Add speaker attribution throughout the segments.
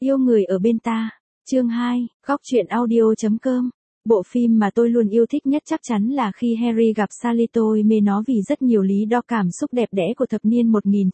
Speaker 1: Yêu người ở bên ta. Chương 2, góc truyện audio.com. Bộ phim mà tôi luôn yêu thích nhất chắc chắn là khi Harry gặp Sally. Tôi mê nó vì rất nhiều lý do cảm xúc đẹp đẽ của thập niên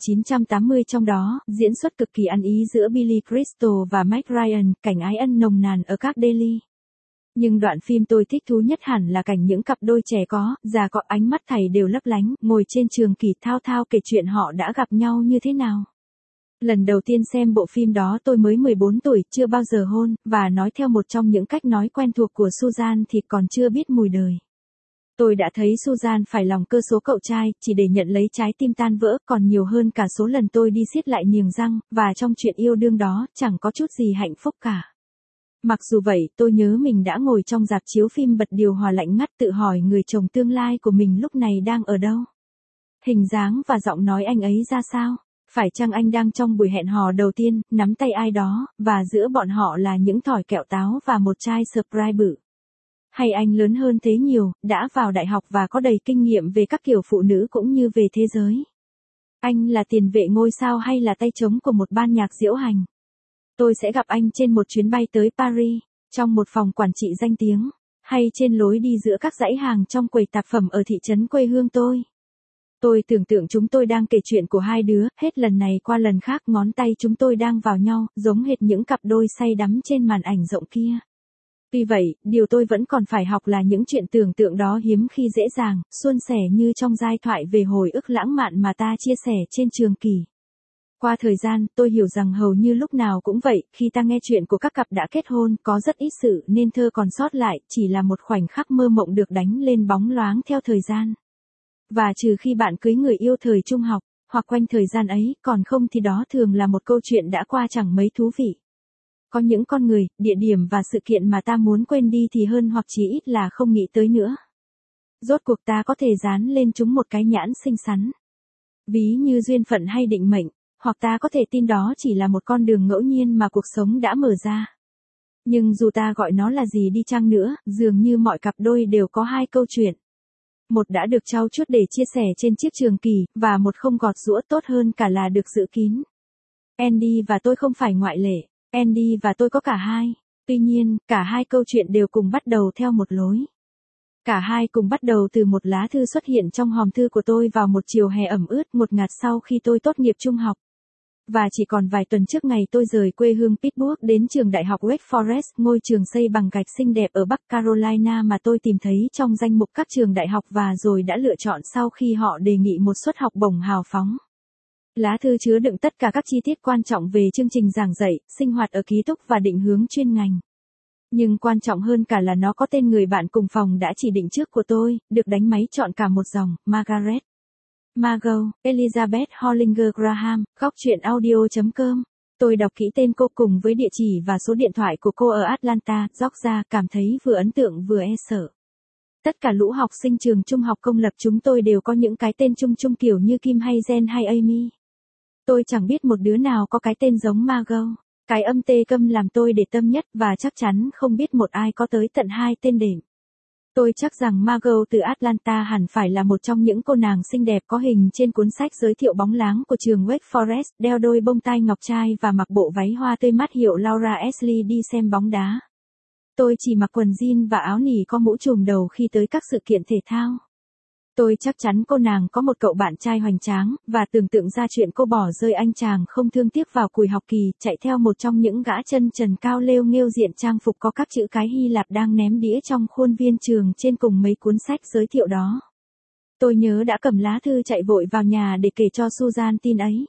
Speaker 1: 1980, trong đó, diễn xuất cực kỳ ăn ý giữa Billy Crystal và Mike Ryan, cảnh ái ân nồng nàn ở các daily. Nhưng đoạn phim tôi thích thú nhất hẳn là cảnh những cặp đôi trẻ có, già có, ánh mắt thảy đều lấp lánh, ngồi trên trường kỳ thao thao kể chuyện họ đã gặp nhau như thế nào. Lần đầu tiên xem bộ phim đó tôi mới 14 tuổi, chưa bao giờ hôn, và nói theo một trong những cách nói quen thuộc của Susan thì còn chưa biết mùi đời. Tôi đã thấy Susan phải lòng cơ số cậu trai, chỉ để nhận lấy trái tim tan vỡ, còn nhiều hơn cả số lần tôi đi xiết lại niềng răng, và trong chuyện yêu đương đó, chẳng có chút gì hạnh phúc cả. Mặc dù vậy, tôi nhớ mình đã ngồi trong rạp chiếu phim bật điều hòa lạnh ngắt tự hỏi người chồng tương lai của mình lúc này đang ở đâu. Hình dáng và giọng nói anh ấy ra sao? Phải chăng anh đang trong buổi hẹn hò đầu tiên, nắm tay ai đó, và giữa bọn họ là những thỏi kẹo táo và một chai Sprite bự? Hay anh lớn hơn thế nhiều, đã vào đại học và có đầy kinh nghiệm về các kiểu phụ nữ cũng như về thế giới? Anh là tiền vệ ngôi sao hay là tay trống của một ban nhạc diễu hành? Tôi sẽ gặp anh trên một chuyến bay tới Paris, trong một phòng quản trị danh tiếng, hay trên lối đi giữa các dãy hàng trong quầy tạp phẩm ở thị trấn quê hương tôi. Tôi tưởng tượng chúng tôi đang kể chuyện của hai đứa, hết lần này qua lần khác ngón tay chúng tôi đang vào nhau, giống hệt những cặp đôi say đắm trên màn ảnh rộng kia. Vì vậy, điều tôi vẫn còn phải học là những chuyện tưởng tượng đó hiếm khi dễ dàng, suôn sẻ như trong giai thoại về hồi ức lãng mạn mà ta chia sẻ trên trường kỳ. Qua thời gian, tôi hiểu rằng hầu như lúc nào cũng vậy, khi ta nghe chuyện của các cặp đã kết hôn, có rất ít sự nên thơ còn sót lại, chỉ là một khoảnh khắc mơ mộng được đánh lên bóng loáng theo thời gian. Và trừ khi bạn cưới người yêu thời trung học, hoặc quanh thời gian ấy, còn không thì đó thường là một câu chuyện đã qua chẳng mấy thú vị. Có những con người, địa điểm và sự kiện mà ta muốn quên đi thì hơn hoặc chỉ ít là không nghĩ tới nữa. Rốt cuộc ta có thể dán lên chúng một cái nhãn xinh xắn, ví như duyên phận hay định mệnh, hoặc ta có thể tin đó chỉ là một con đường ngẫu nhiên mà cuộc sống đã mở ra. Nhưng dù ta gọi nó là gì đi chăng nữa, dường như mọi cặp đôi đều có hai câu chuyện. Một đã được trau chuốt để chia sẻ trên chiếc trường kỳ, và một không gọt giũa, tốt hơn cả là được giữ kín. Andy và tôi không phải ngoại lệ. Andy và tôi có cả hai. Tuy nhiên, cả hai câu chuyện đều cùng bắt đầu theo một lối. Cả hai cùng bắt đầu từ một lá thư xuất hiện trong hòm thư của tôi vào một chiều hè ẩm ướt ngột ngạt sau khi tôi tốt nghiệp trung học. Và chỉ còn vài tuần trước ngày tôi rời quê hương Pittsburgh đến trường đại học Wake Forest, ngôi trường xây bằng gạch xinh đẹp ở Bắc Carolina mà tôi tìm thấy trong danh mục các trường đại học và rồi đã lựa chọn sau khi họ đề nghị một suất học bổng hào phóng. Lá thư chứa đựng tất cả các chi tiết quan trọng về chương trình giảng dạy, sinh hoạt ở ký túc và định hướng chuyên ngành. Nhưng quan trọng hơn cả là nó có tên người bạn cùng phòng đã chỉ định trước của tôi, được đánh máy chọn cả một dòng, Margaret. Margot, Elizabeth Hollinger Graham, góc truyện audio.com. Tôi đọc kỹ tên cô cùng với địa chỉ và số điện thoại của cô ở Atlanta, Georgia, cảm thấy vừa ấn tượng vừa e sợ. Tất cả lũ học sinh trường trung học công lập chúng tôi đều có những cái tên chung chung kiểu như Kim hay Jen hay Amy. Tôi chẳng biết một đứa nào có cái tên giống Margot. Cái âm tê câm làm tôi để tâm nhất và chắc chắn không biết một ai có tới tận hai tên đệm. Tôi chắc rằng Margot từ Atlanta hẳn phải là một trong những cô nàng xinh đẹp có hình trên cuốn sách giới thiệu bóng láng của trường Wake Forest, đeo đôi bông tai ngọc trai và mặc bộ váy hoa tươi mát hiệu Laura Ashley đi xem bóng đá. Tôi chỉ mặc quần jean và áo nỉ có mũ trùm đầu khi tới các sự kiện thể thao. Tôi chắc chắn cô nàng có một cậu bạn trai hoành tráng, và tưởng tượng ra chuyện cô bỏ rơi anh chàng không thương tiếc vào cùi học kỳ, chạy theo một trong những gã chân trần cao lêu nghêu diện trang phục có các chữ cái Hy Lạp đang ném đĩa trong khuôn viên trường trên cùng mấy cuốn sách giới thiệu đó. Tôi nhớ đã cầm lá thư chạy vội vào nhà để kể cho Susan tin ấy.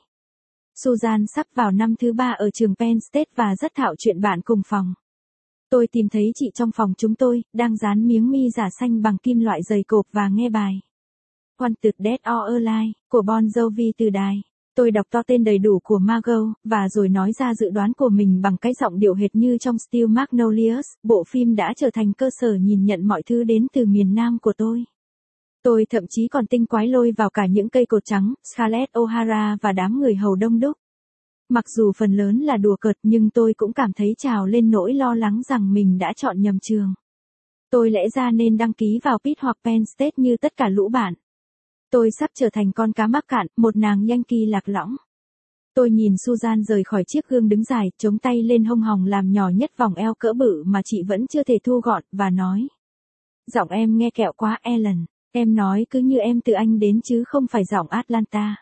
Speaker 1: Susan sắp vào năm thứ 3 ở trường Penn State và rất thạo chuyện bạn cùng phòng. Tôi tìm thấy chị trong phòng chúng tôi, đang dán miếng mi giả xanh bằng kim loại dày cộp và nghe bài Wanted Dead or Alive của Bon Jovi từ đài. Tôi đọc to tên đầy đủ của Margot, và rồi nói ra dự đoán của mình bằng cái giọng điệu hệt như trong Steel Magnolias, bộ phim đã trở thành cơ sở nhìn nhận mọi thứ đến từ miền Nam của tôi. Tôi thậm chí còn tinh quái lôi vào cả những cây cột trắng, Scarlett O'Hara và đám người hầu đông đúc. Mặc dù phần lớn là đùa cợt nhưng tôi cũng cảm thấy trào lên nỗi lo lắng rằng mình đã chọn nhầm trường. Tôi lẽ ra nên đăng ký vào Pitt hoặc Penn State như tất cả lũ bạn. Tôi sắp trở thành con cá mắc cạn, một nàng Yankee lạc lõng. Tôi nhìn Susan rời khỏi chiếc gương đứng dài, chống tay lên hông hòng làm nhỏ nhất vòng eo cỡ bự mà chị vẫn chưa thể thu gọn, và nói. Giọng em nghe kẹo quá Ellen, em nói cứ như em từ Anh đến chứ không phải giọng Atlanta.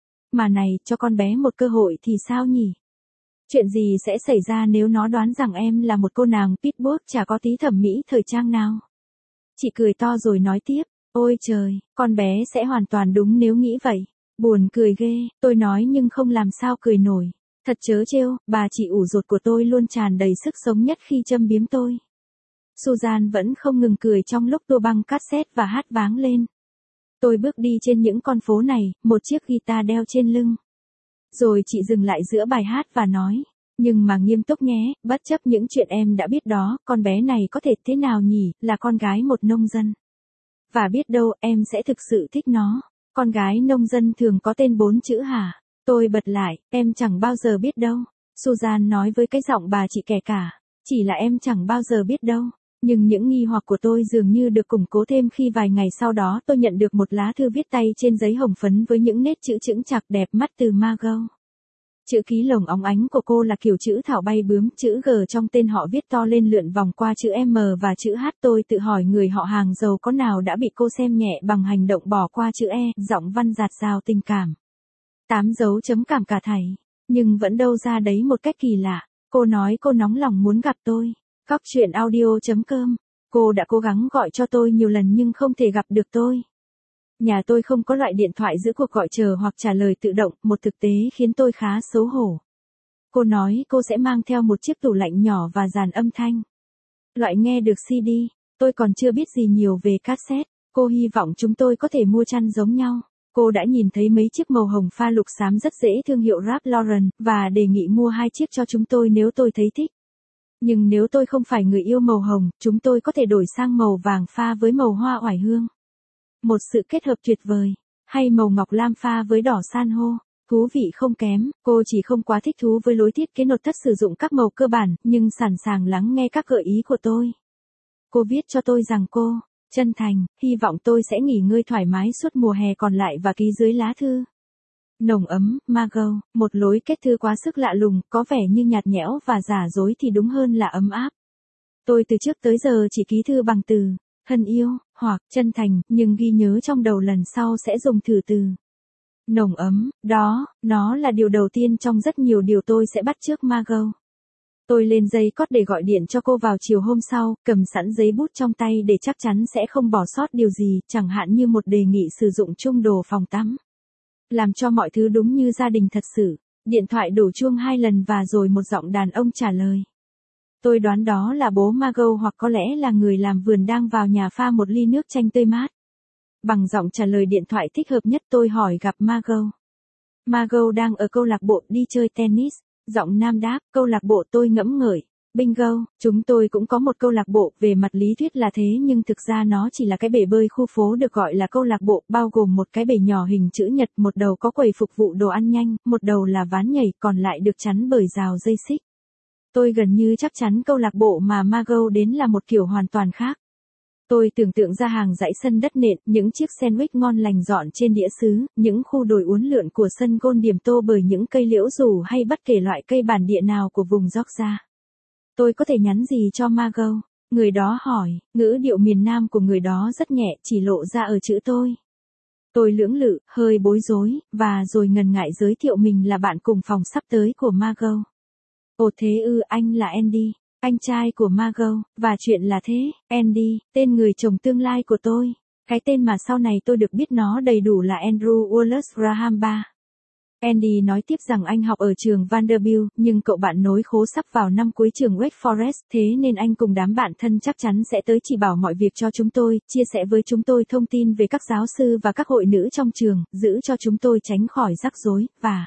Speaker 1: Mà này, cho con bé một cơ hội thì sao nhỉ? Chuyện gì sẽ xảy ra nếu nó đoán rằng em là một cô nàng Pittsburgh chả có tí thẩm mỹ thời trang nào? Chị cười to rồi nói tiếp, ôi trời, con bé sẽ hoàn toàn đúng nếu nghĩ vậy. Buồn cười ghê, tôi nói nhưng không làm sao cười nổi. Thật trớ trêu, bà chị ủ rột của tôi luôn tràn đầy sức sống nhất khi châm biếm tôi. Susan vẫn không ngừng cười trong lúc tua băng cassette và hát váng lên. Tôi bước đi trên những con phố này, một chiếc guitar đeo trên lưng. Rồi chị dừng lại giữa bài hát và nói, nhưng mà nghiêm túc nhé, bất chấp những chuyện em đã biết đó, con bé này có thể thế nào nhỉ, là con gái một nông dân. Và biết đâu em sẽ thực sự thích nó. Con gái nông dân thường có tên 4 chữ hả? Tôi bật lại, em chẳng bao giờ biết đâu. Susan nói với cái giọng bà chị kẻ cả. Chỉ là em chẳng bao giờ biết đâu. Nhưng những nghi hoặc của tôi dường như được củng cố thêm khi vài ngày sau đó tôi nhận được một lá thư viết tay trên giấy hồng phấn với những nét chữ chững chạc đẹp mắt từ Margot. Chữ ký lồng óng ánh của cô là kiểu chữ thảo bay bướm, chữ G trong tên họ viết to lên lượn vòng qua chữ M và chữ H. Tôi tự hỏi người họ hàng giàu có nào đã bị cô xem nhẹ bằng hành động bỏ qua chữ E, giọng văn dạt dào tình cảm. 8 dấu chấm cảm cả thảy, nhưng vẫn đâu ra đấy một cách kỳ lạ. Cô nói cô nóng lòng muốn gặp tôi. Góc truyện audio.com. Cô đã cố gắng gọi cho tôi nhiều lần nhưng không thể gặp được tôi. Nhà tôi không có loại điện thoại giữ cuộc gọi chờ hoặc trả lời tự động, một thực tế khiến tôi khá xấu hổ. Cô nói cô sẽ mang theo một chiếc tủ lạnh nhỏ và dàn âm thanh. Loại nghe được CD, tôi còn chưa biết gì nhiều về cassette. Cô hy vọng chúng tôi có thể mua chăn giống nhau. Cô đã nhìn thấy mấy chiếc màu hồng pha lục xám rất dễ thương hiệu Ralph Lauren, và đề nghị mua 2 chiếc cho chúng tôi nếu tôi thấy thích. Nhưng nếu tôi không phải người yêu màu hồng, chúng tôi có thể đổi sang màu vàng pha với màu hoa oải hương. Một sự kết hợp tuyệt vời. Hay màu ngọc lam pha với đỏ san hô. Thú vị không kém, cô chỉ không quá thích thú với lối thiết kế nội thất sử dụng các màu cơ bản, nhưng sẵn sàng lắng nghe các gợi ý của tôi. Cô viết cho tôi rằng cô, chân thành, hy vọng tôi sẽ nghỉ ngơi thoải mái suốt mùa hè còn lại và ký dưới lá thư. Nồng ấm, Margot, một lối kết thư quá sức lạ lùng, có vẻ như nhạt nhẽo và giả dối thì đúng hơn là ấm áp. Tôi từ trước tới giờ chỉ ký thư bằng từ thân yêu, hoặc chân thành, nhưng ghi nhớ trong đầu lần sau sẽ dùng thử từ nồng ấm. Đó, nó là điều đầu tiên trong rất nhiều điều tôi sẽ bắt chước Margot. Tôi lên dây cót để gọi điện cho cô vào chiều hôm sau, cầm sẵn giấy bút trong tay để chắc chắn sẽ không bỏ sót điều gì, chẳng hạn như một đề nghị sử dụng chung đồ phòng tắm. Làm cho mọi thứ đúng như gia đình thật sự. Điện thoại đổ chuông 2 lần và rồi một giọng đàn ông trả lời. Tôi đoán đó là bố Margot hoặc có lẽ là người làm vườn đang vào nhà pha một ly nước chanh tươi mát. Bằng giọng trả lời điện thoại thích hợp nhất tôi hỏi gặp Margot. Margot đang ở câu lạc bộ đi chơi tennis. Giọng nam đáp, câu lạc bộ tôi ngẫm ngợi. Bingo, chúng tôi cũng có một câu lạc bộ, về mặt lý thuyết là thế nhưng thực ra nó chỉ là cái bể bơi khu phố được gọi là câu lạc bộ, bao gồm một cái bể nhỏ hình chữ nhật, một đầu có quầy phục vụ đồ ăn nhanh, một đầu là ván nhảy, còn lại được chắn bởi rào dây xích. Tôi gần như chắc chắn câu lạc bộ mà Margot đến là một kiểu hoàn toàn khác. Tôi tưởng tượng ra hàng dãy sân đất nện, những chiếc sandwich ngon lành dọn trên đĩa sứ, những khu đồi uốn lượn của sân golf điểm tô bởi những cây liễu rủ hay bất kể loại cây bản địa nào của vùng Georgia. Tôi có thể nhắn gì cho Margot? Người đó hỏi, ngữ điệu miền Nam của người đó rất nhẹ, chỉ lộ ra ở chữ tôi. Tôi lưỡng lự, hơi bối rối, và rồi ngần ngại giới thiệu mình là bạn cùng phòng sắp tới của Margot. Ồ thế ư, anh là Andy, anh trai của Margot, và chuyện là thế, Andy, tên người chồng tương lai của tôi. Cái tên mà sau này tôi được biết nó đầy đủ là Andrew Wallace Graham III. Andy nói tiếp rằng anh học ở trường Vanderbilt, nhưng cậu bạn nối khố sắp vào năm cuối trường Wake Forest, thế nên anh cùng đám bạn thân chắc chắn sẽ tới chỉ bảo mọi việc cho chúng tôi, chia sẻ với chúng tôi thông tin về các giáo sư và các hội nữ trong trường, giữ cho chúng tôi tránh khỏi rắc rối, và...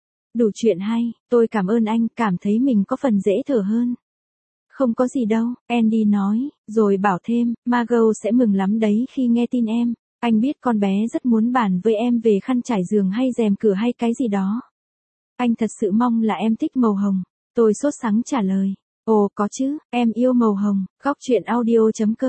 Speaker 1: Đủ chuyện hay, tôi cảm ơn anh, cảm thấy mình có phần dễ thở hơn. Không có gì đâu, Andy nói, rồi bảo thêm, Margot sẽ mừng lắm đấy khi nghe tin em. Anh biết con bé rất muốn bàn với em về khăn trải giường hay rèm cửa hay cái gì đó. Anh thật sự mong là em thích màu hồng. Tôi sốt sắng trả lời. Ồ có chứ, em yêu màu hồng. Góc truyện audio.com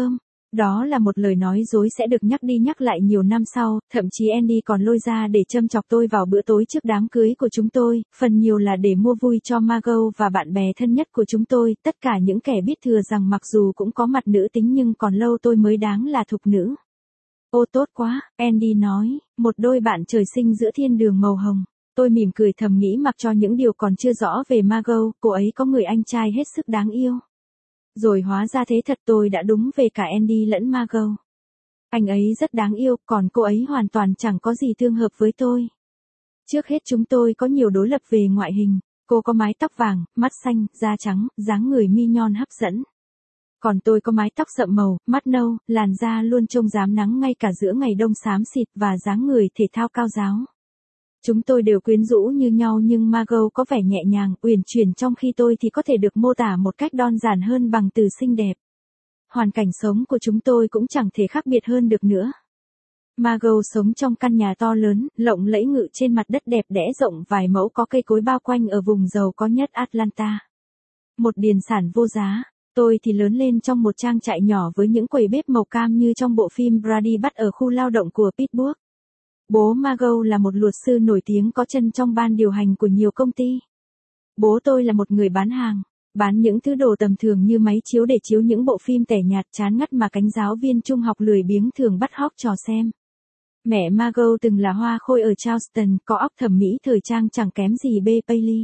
Speaker 1: Đó là một lời nói dối sẽ được nhắc đi nhắc lại nhiều năm sau, thậm chí Andy còn lôi ra để châm chọc tôi vào bữa tối trước đám cưới của chúng tôi, phần nhiều là để mua vui cho Margot và bạn bè thân nhất của chúng tôi, tất cả những kẻ biết thừa rằng mặc dù cũng có mặt nữ tính nhưng còn lâu tôi mới đáng là thục nữ. Ô tốt quá, Andy nói, một đôi bạn trời sinh giữa thiên đường màu hồng. Tôi mỉm cười thầm nghĩ mặc cho những điều còn chưa rõ về Margot, cô ấy có người anh trai hết sức đáng yêu. Rồi hóa ra thế thật, tôi đã đúng về cả Andy lẫn Margot. Anh ấy rất đáng yêu, còn cô ấy hoàn toàn chẳng có gì tương hợp với tôi. Trước hết chúng tôi có nhiều đối lập về ngoại hình. Cô có mái tóc vàng, mắt xanh, da trắng, dáng người mi nhon hấp dẫn. Còn tôi có mái tóc sậm màu, mắt nâu, làn da luôn trông rám nắng ngay cả giữa ngày đông xám xịt và dáng người thể thao cao ráo. Chúng tôi đều quyến rũ như nhau nhưng Margot có vẻ nhẹ nhàng, uyển chuyển trong khi tôi thì có thể được mô tả một cách đơn giản hơn bằng từ xinh đẹp. Hoàn cảnh sống của chúng tôi cũng chẳng thể khác biệt hơn được nữa. Margot sống trong căn nhà to lớn, lộng lẫy ngự trên mặt đất đẹp đẽ rộng vài mẫu có cây cối bao quanh ở vùng giàu có nhất Atlanta. Một điền sản vô giá. Tôi thì lớn lên trong một trang trại nhỏ với những quầy bếp màu cam như trong bộ phim Brady Bắt ở khu lao động của Pittsburgh. Bố Margot là một luật sư nổi tiếng có chân trong ban điều hành của nhiều công ty. Bố tôi là một người bán hàng, bán những thứ đồ tầm thường như máy chiếu để chiếu những bộ phim tẻ nhạt chán ngắt mà cánh giáo viên trung học lười biếng thường bắt hóc trò xem. Mẹ Margot từng là hoa khôi ở Charleston, có óc thẩm mỹ thời trang chẳng kém gì B. Paley.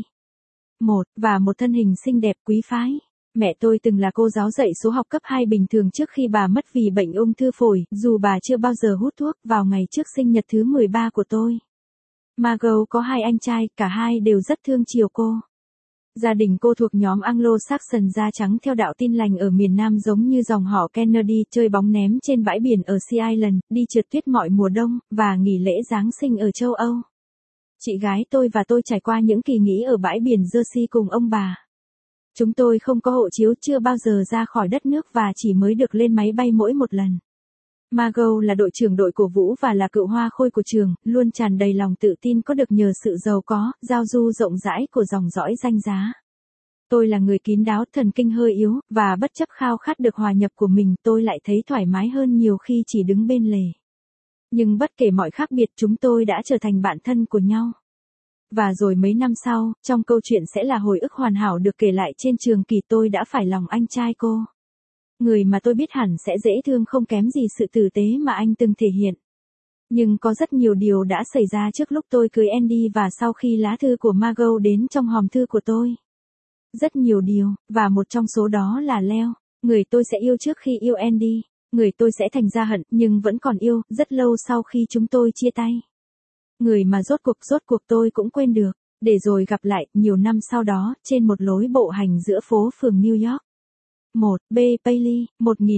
Speaker 1: Và một thân hình xinh đẹp quý phái. Mẹ tôi từng là cô giáo dạy số học cấp 2 bình thường trước khi bà mất vì bệnh ung thư phổi, dù bà chưa bao giờ hút thuốc, vào ngày trước sinh nhật thứ 13 của tôi. Margot có 2 anh trai, cả hai đều rất thương chiều cô. Gia đình cô thuộc nhóm Anglo-Saxon da trắng theo đạo Tin lành ở miền Nam giống như dòng họ Kennedy, chơi bóng ném trên bãi biển ở Sea Island, đi trượt tuyết mọi mùa đông, và nghỉ lễ Giáng sinh ở châu Âu. Chị gái tôi và tôi trải qua những kỳ nghỉ ở bãi biển Jersey cùng ông bà. Chúng tôi không có hộ chiếu, chưa bao giờ ra khỏi đất nước và chỉ mới được lên máy bay mỗi một lần. Margot là đội trưởng đội cổ vũ và là cựu hoa khôi của trường, luôn tràn đầy lòng tự tin có được nhờ sự giàu có, giao du rộng rãi của dòng dõi danh giá. Tôi là người kín đáo, thần kinh hơi yếu, và bất chấp khao khát được hòa nhập của mình, tôi lại thấy thoải mái hơn nhiều khi chỉ đứng bên lề. Nhưng bất kể mọi khác biệt, chúng tôi đã trở thành bạn thân của nhau. Và rồi mấy năm sau, trong câu chuyện sẽ là hồi ức hoàn hảo được kể lại trên trường kỳ, tôi đã phải lòng anh trai cô. Người mà tôi biết hẳn sẽ dễ thương không kém gì sự tử tế mà anh từng thể hiện. Nhưng có rất nhiều điều đã xảy ra trước lúc tôi cưới Andy và sau khi lá thư của Margot đến trong hòm thư của tôi. Rất nhiều điều, và một trong số đó là Leo, người tôi sẽ yêu trước khi yêu Andy, người tôi sẽ thành ra hận nhưng vẫn còn yêu, rất lâu sau khi chúng tôi chia tay. Người mà rốt cuộc tôi cũng quên được, để rồi gặp lại, nhiều năm sau đó, trên một lối bộ hành giữa phố phường New York. B. Paley,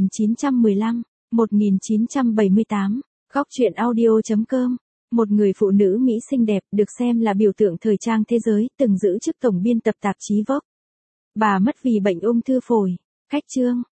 Speaker 1: 1915-1978, Góc truyện audio.com. Một người phụ nữ Mỹ xinh đẹp, được xem là biểu tượng thời trang thế giới, từng giữ chức tổng biên tập tạp chí Vogue. Bà mất vì bệnh ung thư phổi. Cách chương.